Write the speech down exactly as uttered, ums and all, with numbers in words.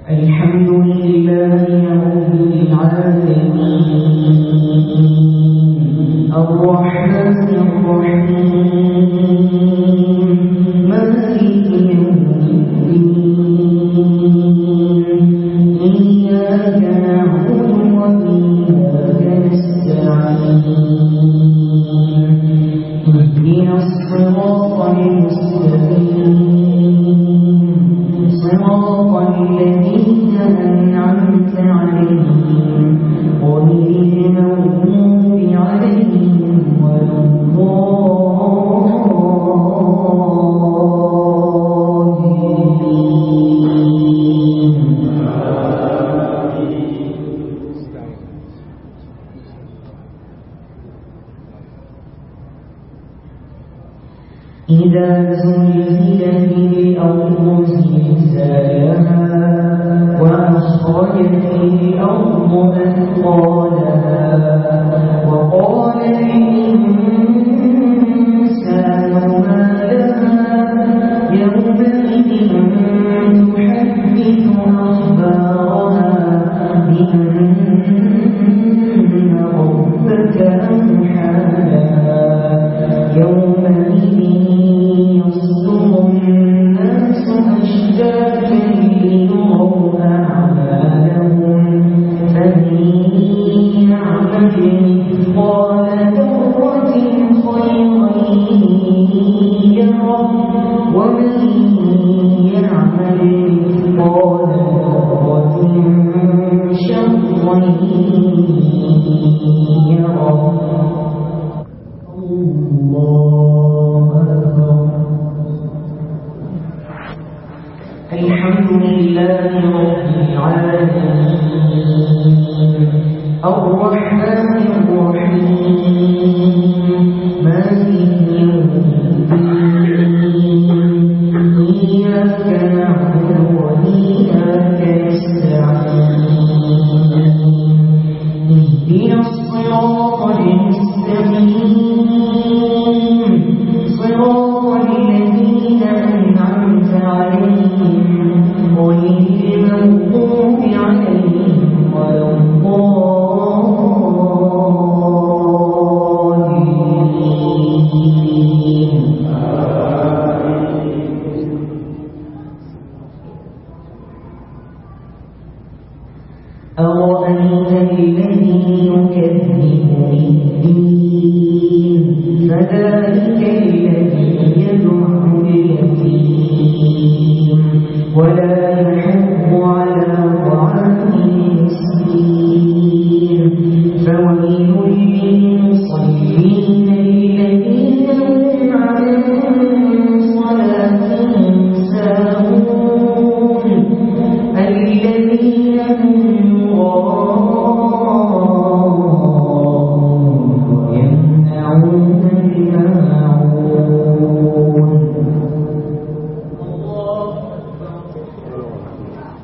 الحمد لله رب العالمين الرحمن الرحيم مالك يوم الدين إياك نعبد وإياك نستعين اهدنا الصراط المستقيم صراط الذين أنعمت عليهم غير المغضوب عليهم ولا الضالين. إذا زلزلت الأرض زلزالها وأخرجت الأرض أثقالها وقال الإنسان ما لها يومئذ تحدث أخبارها بأن ربك أوحى لها يومئذ يصدر الناس أشتاتا ليروا أعمالهم فمن يعمل مثقال ذرة خيرا يره ومن يعمل مثقال ذرة شرا يره. الحمد لله رب العالمين الرحمن الرحيم مالك يوم الدين إياك نعبد وإياك نستعين اهدنا الصراط المستقيم صراط الذين أنعمت عليهم غير المغضوب عليهم ولا الضالين. أرأيت الذي يكذب بالدين فذلك الذي يدع اليتيم ولا يحض على طعام المسكين فويل للمصلين الذين هم عن صلاتهم ساهون الذين هم يراءون ويمنعون